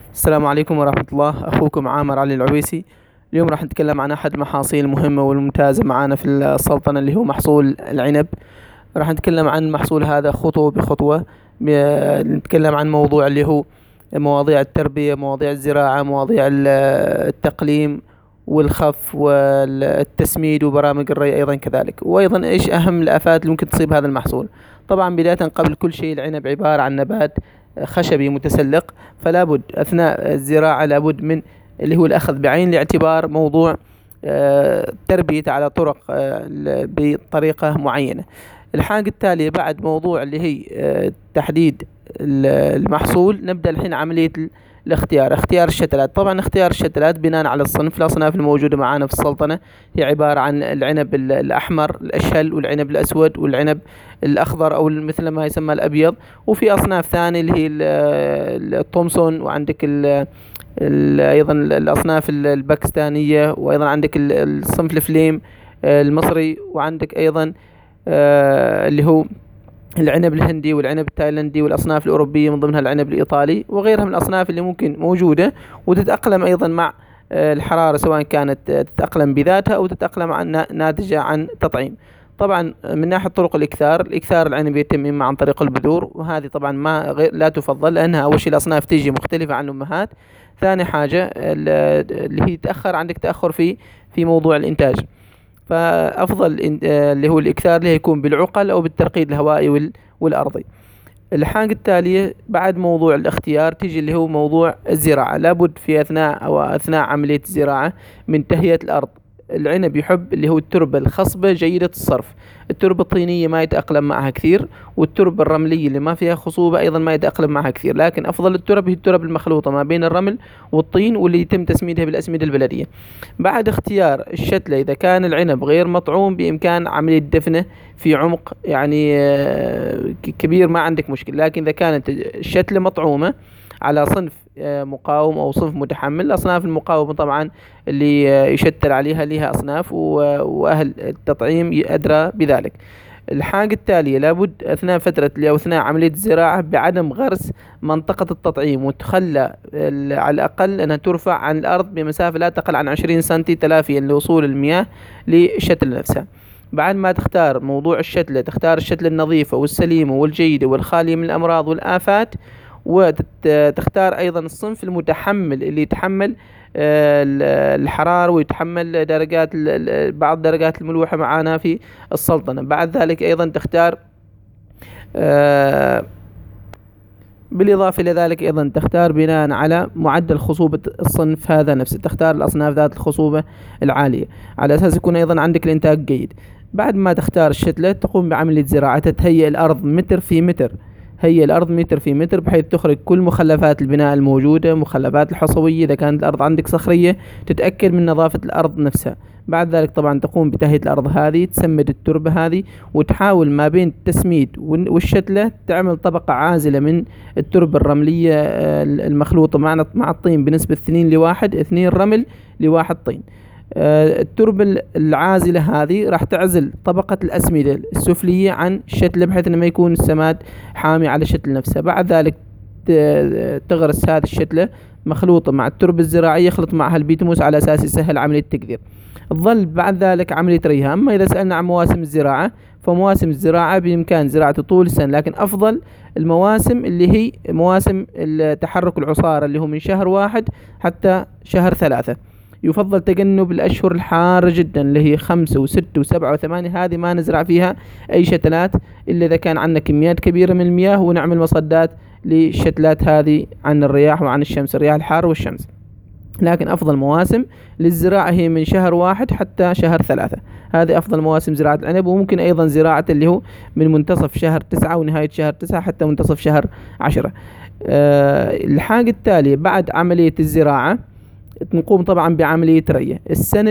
السلام عليكم ورحمة الله. أخوكم عامر علي العويسي. اليوم راح نتكلم عن أحد المحاصيل المهمة والممتازة معانا في السلطنة اللي هو محصول العنب. راح نتكلم عن المحصول هذا خطوة بخطوة. نتكلم عن موضوع اللي هو مواضيع التربية، مواضيع الزراعة، مواضيع التقليم والخف والتسميد وبرامج الري أيضا كذلك، وأيضا إيش أهم الآفات اللي ممكن تصيب هذا المحصول. طبعا بداية قبل كل شيء العنب عبارة عن نبات خشبي متسلق، فلا بد أثناء الزراعة لابد من اللي هو الأخذ بعين الاعتبار موضوع تربيته على طرق بطريقة معينة. الحاجة التالية بعد موضوع اللي هي تحديد المحصول، نبدأ الحين عملية اختيار الشتلات. طبعا اختيار الشتلات بناء على الصنف. الأصناف الموجودة معانا في السلطنة هي عبارة عن العنب الأحمر الأشهل، والعنب الأسود، والعنب الأخضر أو مثل ما يسمى الأبيض. وفي أصناف ثانية اللي هي التومسون، وعندك أيضا الأصناف الباكستانية، وأيضا عندك الصنف الفليم المصري، وعندك أيضا اللي هو العنب الهندي والعنب التايلندي، والأصناف الأوروبية من ضمنها العنب الإيطالي، وغيرها من الأصناف اللي ممكن موجودة وتتأقلم أيضا مع الحرارة، سواء كانت تتأقلم بذاتها أو تتأقلم ناتجة عن تطعيم. طبعا من ناحية طرق الإكثار العنب يتم إما عن طريق البذور، وهذه طبعا ما لا تفضل، لأنها أول شيء الأصناف تيجي مختلفة عن الأمهات. ثاني حاجة اللي هي عندك تأخر في موضوع الإنتاج، فأفضل اللي هو الإكثار اللي يكون بالعقل أو بالترقيد الهوائي والأرضي. الحاجة التالية بعد موضوع الاختيار تيجي اللي هو موضوع الزراعة. لابد في أثناء عملية الزراعة من تهيئة الأرض. العنب يحب اللي هو التربة الخصبة جيدة الصرف. التربة الطينية ما يتأقلم معها كثير، والتربة الرملية اللي ما فيها خصوبة أيضا ما يتأقلم معها كثير. لكن أفضل الترب هي الترب المخلوطة ما بين الرمل والطين، واللي يتم تسميدها بالأسمدة البلدية. بعد اختيار الشتلة، إذا كان العنب غير مطعوم بإمكان عملية دفنه في عمق يعني كبير، ما عندك مشكلة. لكن إذا كانت الشتلة مطعومة على صنف مقاوم أو صنف متحمل، الأصناف المقاومة طبعا اللي يشتل عليها لها أصناف، وأهل التطعيم أدرى بذلك. الحاجة التالية لابد أثناء فترة أو أثناء عملية الزراعة بعدم غرس منطقة التطعيم، وتخلى على الأقل أنها ترفع عن الأرض بمسافة لا تقل عن 20 سنتي تلافيا لوصول المياه للشتلة نفسها. بعد ما تختار موضوع الشتلة، تختار الشتلة النظيفة والسليمة والجيدة والخالية من الأمراض والآفات، وتختار أيضا الصنف المتحمل اللي يتحمل الحرارة، ويتحمل بعض درجات الملوحة معانا في السلطنة. بعد ذلك أيضا تختار بالإضافة إلى ذلك أيضا تختار بناء على معدل خصوبة الصنف هذا نفسه، تختار الأصناف ذات الخصوبة العالية على أساس يكون أيضا عندك الإنتاج جيد. بعد ما تختار الشتلة تقوم بعملية زراعة، تهيئ الأرض متر في متر. هي الأرض متر في متر بحيث تخرج كل مخلفات البناء الموجودة، مخلفات الحصوية. إذا كانت الأرض عندك صخرية تتأكد من نظافة الأرض نفسها. بعد ذلك طبعا تقوم بتهيئة الأرض هذه، تسمد التربة هذه، وتحاول ما بين التسميد والشتلة تعمل طبقة عازلة من التربة الرملية المخلوطة مع الطين بنسبة 2:1، 2 رمل ل1 طين. التربة العازلة هذه راح تعزل طبقة الأسمدة السفلية عن الشتلة بحيث أنه ما يكون السماد حامي على الشتلة نفسها. بعد ذلك تغرس هذه الشتلة مخلوطة مع التربة الزراعية، يخلط معها البيتموس على أساس يسهل عملية التقدير. تظل بعد ذلك عملية ريها. أما إذا سألنا عن مواسم الزراعة، فمواسم الزراعة بإمكان زراعته طول السنة، لكن أفضل المواسم اللي هي مواسم تحرك العصارة اللي هو من شهر 1 حتى شهر 3. يفضل تجنب الأشهر الحارة جدا اللي هي 5 و6 و7 و8، هذه ما نزرع فيها أي شتلات إلا إذا كان عندنا كميات كبيرة من المياه، ونعمل مصدات للشتلات هذه عن الرياح وعن الشمس، الرياح الحار والشمس. لكن أفضل مواسم للزراعة هي من شهر 1 حتى شهر 3. هذه أفضل مواسم زراعة العنب. وممكن أيضا زراعة اللي هو من منتصف شهر 9 ونهاية شهر 9 حتى منتصف شهر 10. الحاجة التالية بعد عملية الزراعة نقوم طبعا بعملية ري. السنة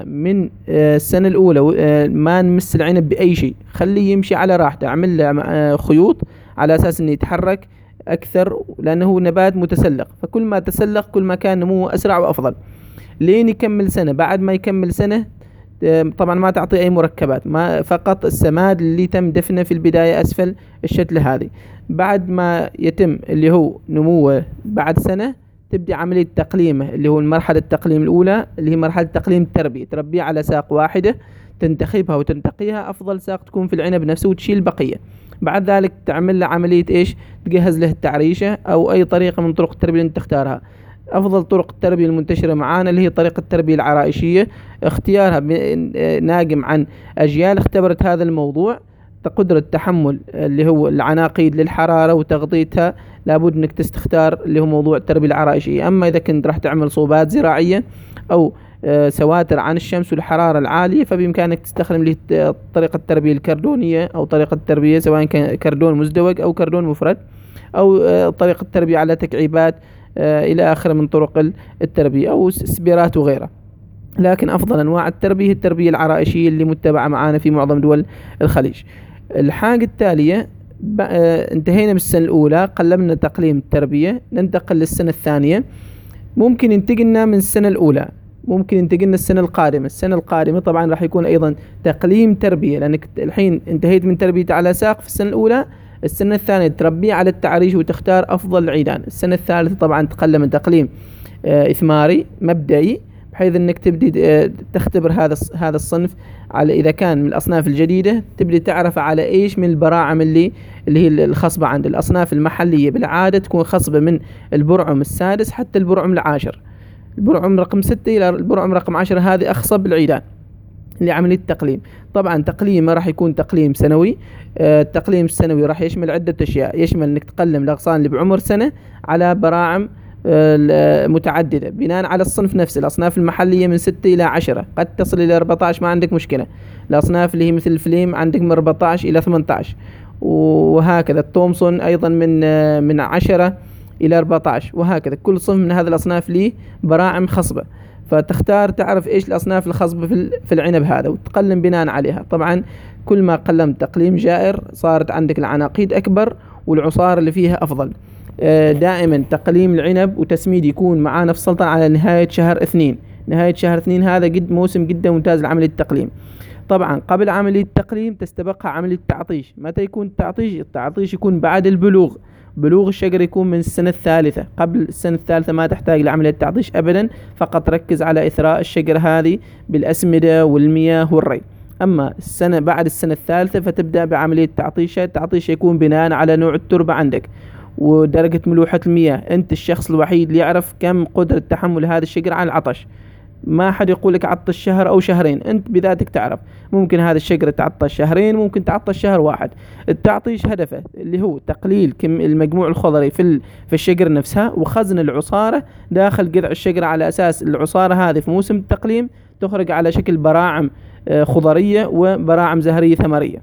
الأولى ما نمس العنب بأي شيء، خليه يمشي على راحته، أعمل له خيوط على أساس أنه يتحرك أكثر، لأنه نبات متسلق، فكل ما تسلق كل ما كان نموه أسرع وأفضل لين يكمل سنة. بعد ما يكمل سنة طبعا ما تعطي أي مركبات، ما فقط السماد اللي تم دفنه في البداية أسفل الشتلة هذه. بعد ما يتم اللي هو نموه بعد سنة تبدي عملية تقليمه، اللي هو مرحلة التقليم الأولى اللي هي مرحلة تقليم التربية، تربيه على ساق واحدة، تنتخبها وتنتقيها أفضل ساق تكون في العنب نفسه وتشيل البقية. بعد ذلك تعمل له عملية إيش؟ تجهز له التعريشة أو أي طريقة من طرق التربية اللي أنت تختارها. أفضل طرق التربية المنتشرة معانا اللي هي طريقة التربية العرائشية، اختيارها ناقم عن أجيال اختبرت هذا الموضوع، قدرة تحمل اللي هو العناقيد للحرارة وتغطيتها، لابد انك تستختار اللي هو موضوع التربية العرائشية. اما اذا كنت راح تعمل صوبات زراعية او سواتر عن الشمس والحرارة العالية، فبإمكانك تستخدم لي طريقة التربية الكردونية أو طريقة التربية سواء كان كردون مزدوج أو كردون مفرد، أو طريقة التربية على تكعيبات إلى آخر من طرق التربية أو سبيرات وغيرها. لكن أفضل أنواع التربية التربية العرائشية اللي متبعة معانا في معظم دول الخليج. الحاجة التالية، انتهينا بالسنة الأولى، قلمنا تقليم التربية، ننتقل للسنة الثانية. ممكن ينتقلنا من السنة الأولى، ممكن ينتقلنا السنة القادمة. السنة القادمة طبعا راح يكون أيضا تقليم تربية، لأنك الحين انتهيت من تربية على ساق في السنة الأولى. السنة الثانية تربيه على التعريش وتختار أفضل العيدان. السنة الثالثة طبعا تقلم تقليم إثماري مبدئي، بحيث انك تبدي تختبر هذا الصنف على اذا كان من الاصناف الجديده، تبدي تعرف على ايش من البراعم اللي هي الخصبه عند الاصناف المحليه. بالعاده تكون خصبه من البرعم السادس حتى البرعم العاشر، البرعم رقم 6 الى البرعم رقم 10 هذه اخصب العيدان لعملية التقليم. طبعا تقليمه راح يكون تقليم سنوي. التقليم السنوي راح يشمل عدة أشياء، يشمل أنك تقلم الأغصان اللي بعمر سنة على براعم متعددة بناء على الصنف نفسه. الأصناف المحلية من 6 إلى 10، قد تصل إلى 14 ما عندك مشكلة. الأصناف اللي هي مثل الفليم عندك من 14 إلى 18، وهكذا. التومسون أيضا من 10 إلى 14، وهكذا. كل صنف من هذه الأصناف ليه براعم خصبة، فتختار تعرف إيش الأصناف الخصبة في العنب هذا وتقلم بناء عليها. طبعا كل ما قلمت تقليم جائر صارت عندك العناقيد أكبر والعصار اللي فيها أفضل. دائما تقليم العنب وتسميد يكون معانا في السلطنة على نهاية شهر 2. نهاية شهر 2 هذا موسم جدا ممتاز لعملية التقليم. طبعا قبل عملية التقليم تستبقها عملية التعطيش. متى يكون التعطيش؟ التعطيش يكون بعد البلوغ. بلوغ الشجر يكون من السنة الثالثة. قبل السنة الثالثة ما تحتاج لعملية تعطيش أبدا، فقط ركز على إثراء الشجر هذه بالأسمدة والمياه والري. أما بعد السنة الثالثة فتبدأ بعملية التعطيش. التعطيش يكون بناء على نوع التربة عندك ودرجة ملوحة المياه. أنت الشخص الوحيد اللي يعرف كم قدرة تحمل هذا الشجر على العطش. ما حد يقولك عطش شهر أو شهرين، أنت بذاتك تعرف. ممكن هذا الشجرة تعطش شهرين، ممكن تعطش شهر واحد. التعطيش هدفه اللي هو تقليل المجموع الخضري في الشجر نفسها، وخزن العصارة داخل قطع الشجرة، على أساس العصارة هذه في موسم التقليم تخرج على شكل براعم خضرية وبراعم زهرية ثمرية.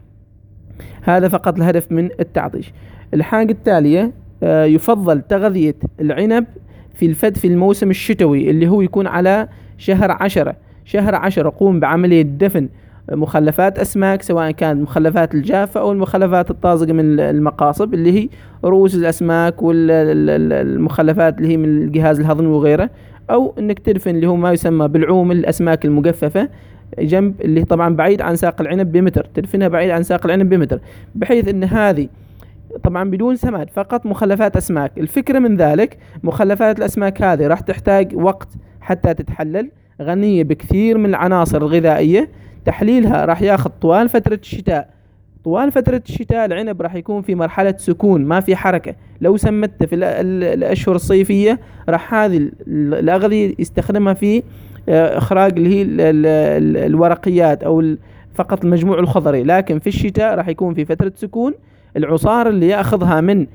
هذا فقط الهدف من التعطيش. الحاجة التالية، يفضل تغذية العنب في الموسم الشتوي اللي هو يكون على شهر 10. شهر 10 قوم بعملية دفن مخلفات أسماك، سواء كانت مخلفات الجافة أو المخلفات الطازجة من المقاصب اللي هي رؤوس الأسماك والمخلفات اللي هي من الجهاز الهضمي وغيره، أو أنك تدفن اللي هو ما يسمى بالعوم الأسماك المجففة جنب اللي طبعا بعيد عن ساق العنب بمتر، تدفنها بعيد عن ساق العنب بمتر، بحيث أن هذه طبعا بدون سماد، فقط مخلفات أسماك. الفكرة من ذلك مخلفات الأسماك هذه راح تحتاج وقت حتى تتحلل، غنية بكثير من العناصر الغذائية. تحليلها راح ياخذ طوال فترة الشتاء. طوال فترة الشتاء العنب راح يكون في مرحلة سكون، ما في حركة. لو سمته في الأشهر الصيفية راح هذه الأغذية يستخدمها في إخراج اللي هي الورقيات أو فقط المجموع الخضري، لكن في الشتاء راح يكون في فترة سكون. العصارة اللي يأخذها من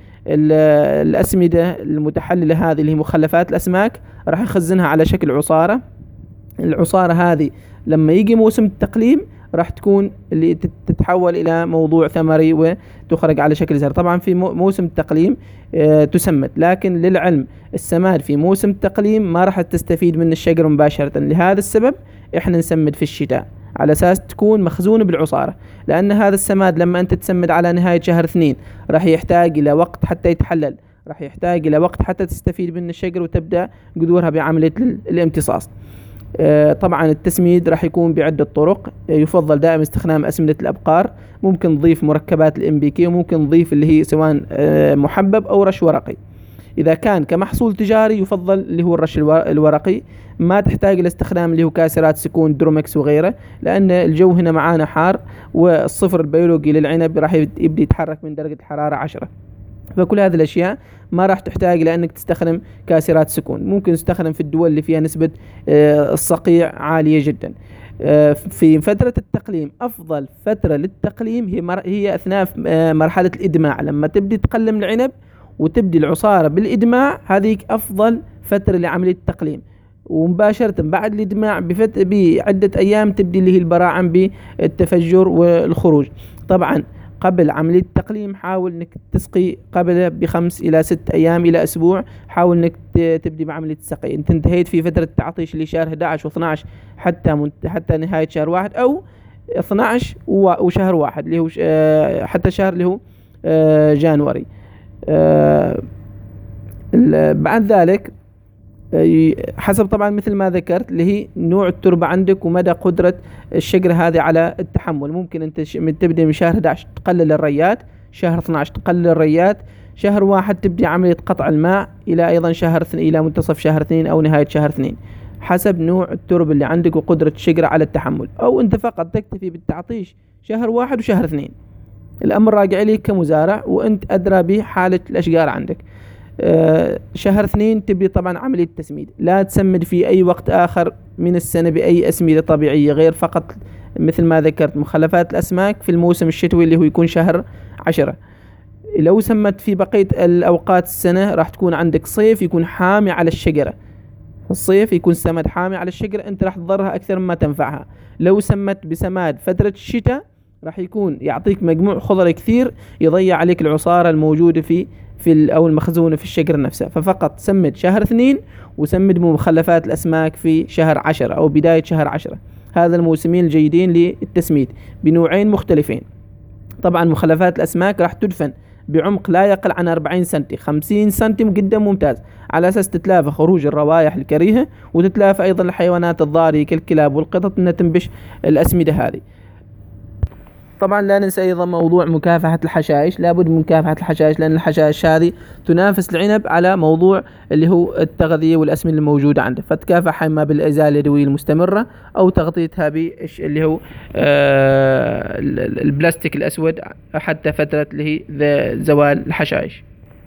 الأسمدة المتحللة هذه اللي هي مخلفات الأسماك راح يخزنها على شكل عصارة. العصارة هذه لما يجي موسم التقليم راح تكون اللي تتحول إلى موضوع ثمري وتخرج على شكل زهر. طبعا في موسم التقليم تسمد، لكن للعلم السماد في موسم التقليم ما راح تستفيد من الشجر مباشرة. لهذا السبب احنا نسمد في الشتاء على أساس تكون مخزونة بالعصارة، لأن هذا السماد لما أنت تسمد على نهاية شهر 2 راح يحتاج إلى وقت حتى يتحلل، راح يحتاج إلى وقت حتى تستفيد من الشجر وتبدأ جذورها بعملية الامتصاص. طبعا التسميد راح يكون بعدة طرق. يفضل دائما استخدام أسمدة الأبقار، ممكن نضيف مركبات الMPK، وممكن نضيف اللي هي سواء محبب أو رش ورقي. إذا كان كمحصول تجاري يفضل اللي هو الرش الورقي، ما تحتاج إلى استخدام اللي هو كاسرات سكون درومكس وغيره، لأن الجو هنا معانا حار، والصفر البيولوجي للعنب راح يبدأ يتحرك من درجة الحرارة 10. فكل هذه الأشياء ما راح تحتاج لأنك تستخدم كاسرات سكون. ممكن تستخدم في الدول اللي فيها نسبة الصقيع عالية جدا. في فترة التقليم، أفضل فترة للتقليم هي أثناء مرحلة الإدماع، لما تبدي تقلم العنب وتبدي العصارة بالإدماع، هذه أفضل فترة لعملية التقليم. ومباشرة بعد الإدماع بعدة أيام تبدي اللي هي البراعم بالتفجر والخروج. طبعا قبل عملية التقليم حاول انك تسقي قبل ب5 إلى 6 أيام إلى أسبوع. حاول انك تبدي بعملية السقي. انت انتهيت في فترة التعطيش اللي شهر 11 و12 حتى نهاية شهر 1 أو 12 وشهر 1 اللي هو حتى شهر اللي هو جانوري. بعد ذلك حسب طبعا مثل ما ذكرت اللي هي نوع التربة عندك ومدى قدرة الشجرة هذه على التحمل. ممكن انت تبدأ من شهر 11 تقلل الريات، شهر 12 تقلل الريات، شهر 1 تبدأ عملية قطع الماء، إلى أيضا إلى منتصف شهر 2 أو نهاية شهر 2، حسب نوع التربة اللي عندك وقدرة الشجرة على التحمل. أو انت فقط تكتفي بالتعطيش شهر 1 وشهر 2. الأمر راجع لك كمزارع وانت أدرى بحالة الأشجار عندك. شهر 2 تبدي طبعا عملية تسميد. لا تسمد في أي وقت آخر من السنة بأي أسمدة طبيعية غير فقط مثل ما ذكرت مخلفات الأسماك في الموسم الشتوي اللي هو يكون شهر 10. لو سمت في بقية الأوقات السنة راح تكون عندك صيف يكون حامي على الشجرة. الصيف يكون سمد حامي على الشجرة، أنت راح تضرها أكثر مما تنفعها. لو سمت بسماد فترة الشتاء راح يكون يعطيك مجموع خضري كثير يضيع عليك العصارة الموجودة في أو المخزونة في الشجرة نفسها. ففقط سمد شهر 2 وسمد مخلفات الأسماك في شهر 10 أو بداية شهر 10. هذا الموسمين الجيدين للتسميد بنوعين مختلفين. طبعا مخلفات الأسماك راح تدفن بعمق لا يقل عن 40 سنتي، 50 سنتي جدا ممتاز، على أساس تتلافى خروج الروائح الكريهة وتتلافى أيضا الحيوانات الضارية كالكلاب والقطط أنها تنبش الأسمدة هذه. طبعا لا ننسى أيضا موضوع مكافحة الحشائش. لابد من مكافحة الحشائش، لأن الحشائش هذه تنافس العنب على موضوع اللي هو التغذية والأسمدة الموجودة عنده، فتكافح إما بالإزالة اليدوية المستمرة أو تغطيتها اللي هو البلاستيك الأسود حتى فترة اللي هي زوال الحشائش.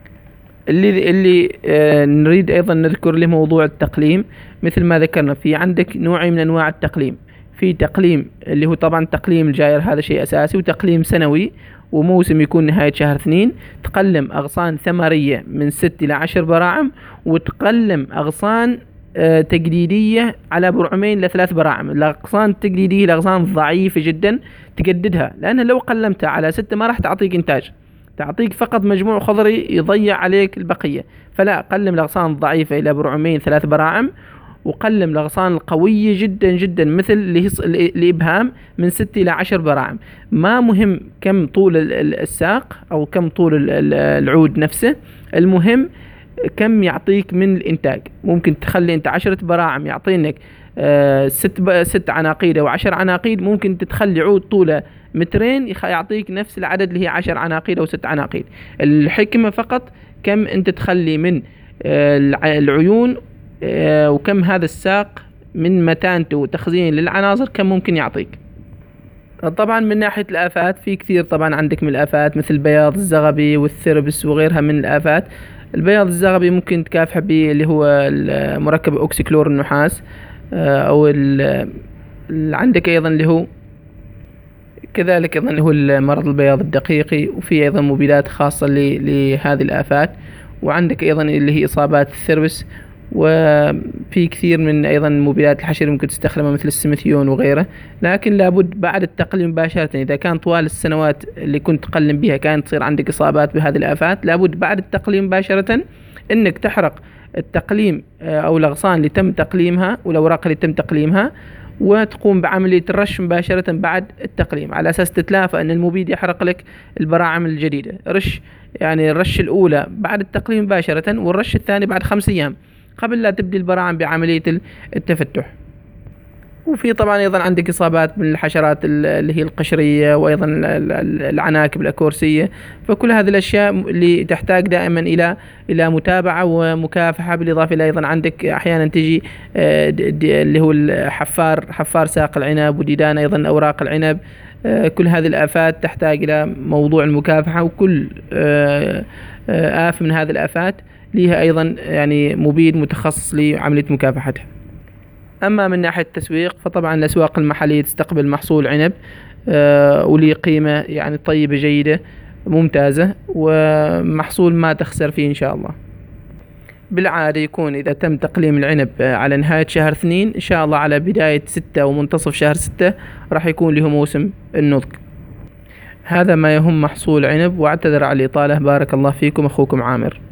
اللي نريد أيضا نذكر له موضوع التقليم. مثل ما ذكرنا في عندك نوعين من أنواع التقليم. في تقليم اللي هو طبعا تقليم الجائر، هذا شيء أساسي، وتقليم سنوي وموسم يكون نهاية شهر 2. تقلم أغصان ثمرية من 6 إلى 10 براعم، وتقلم أغصان تجديدية على برعمين ل3 براعم. الأغصان التجديدية الأغصان ضعيفة جدا تجددها، لأن لو قلمتها على 6 ما راح تعطيك إنتاج، تعطيك فقط مجموع خضري يضيع عليك البقية. فلا، قلم الأغصان الضعيفة إلى برعمين 3 براعم، وقلم الأغصان القوية جدا جدا مثل الإبهام من 6 إلى 10 براعم. ما مهم كم طول الساق أو كم طول العود نفسه، المهم كم يعطيك من الإنتاج. ممكن تخلي أنت 10 براعم يعطينك 6 عناقيد أو 10 عناقيد، ممكن تتخلي عود طوله 2 متر يعطيك نفس العدد اللي هي 10 عناقيد أو 6 عناقيد. الحكمة فقط كم أنت تخلي من العيون وكم هذا الساق من متانته وتخزين للعناصر كم ممكن يعطيك. طبعا من ناحية الآفات في كثير طبعا عندك من الآفات مثل بياض الزغبي والثربس وغيرها من الآفات. البياض الزغبي ممكن تكافح به اللي هو مركب أوكسيكلور النحاس، أو عندك أيضا اللي هو كذلك أيضا اللي هو المرض البياض الدقيقي، وفي أيضا مبيدات خاصة لهذه الآفات. وعندك أيضا اللي هي إصابات الثربس، وفي كثير من أيضا مبيدات الحشر ممكن تستخدمها مثل السمثيون وغيره. لكن لابد بعد التقليم مباشرة، إذا كان طوال السنوات اللي كنت تقلم بها كانت تصير عندك إصابات بهذه الآفات، لابد بعد التقليم مباشرة إنك تحرق التقليم أو الأغصان اللي تم تقليمها والأوراق اللي تم تقليمها، وتقوم بعملية الرش مباشرة بعد التقليم، على أساس تتلافى أن المبيد يحرق لك البراعم الجديدة. يعني الرش الأولى بعد التقليم مباشرة، والرش الثاني بعد 5 أيام قبل لا تبدي البراعم بعملية التفتح. وفي طبعا أيضا عندك إصابات من الحشرات اللي هي القشرية، وأيضا العناكب الأكورسية. فكل هذه الأشياء اللي تحتاج دائما إلى متابعة ومكافحة. بالإضافة إلى أيضا عندك أحيانا تجي اللي هو حفار ساق العنب، وديدان أيضا أوراق العنب. كل هذه الآفات تحتاج إلى موضوع المكافحة، وكل آفة من هذه الآفات لها أيضا يعني مبيد متخصص لعملية مكافحتها. أما من ناحية التسويق، فطبعا الأسواق المحلية تستقبل محصول عنب ولي قيمة يعني طيبة جيدة ممتازة، ومحصول ما تخسر فيه إن شاء الله. بالعادة يكون إذا تم تقليم العنب على نهاية شهر 2 إن شاء الله، على بداية 6 ومنتصف شهر 6 راح يكون له موسم النضج. هذا ما يهم محصول عنب، واعتذر على الإطالة. بارك الله فيكم، أخوكم عامر.